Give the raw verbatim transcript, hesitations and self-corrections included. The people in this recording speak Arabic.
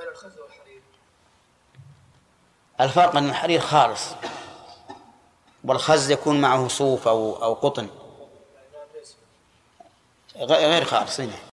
الخز والحرير. الفرق أن الحرير خالص والخز يكون معه صوف أو أو قطن غير خالص.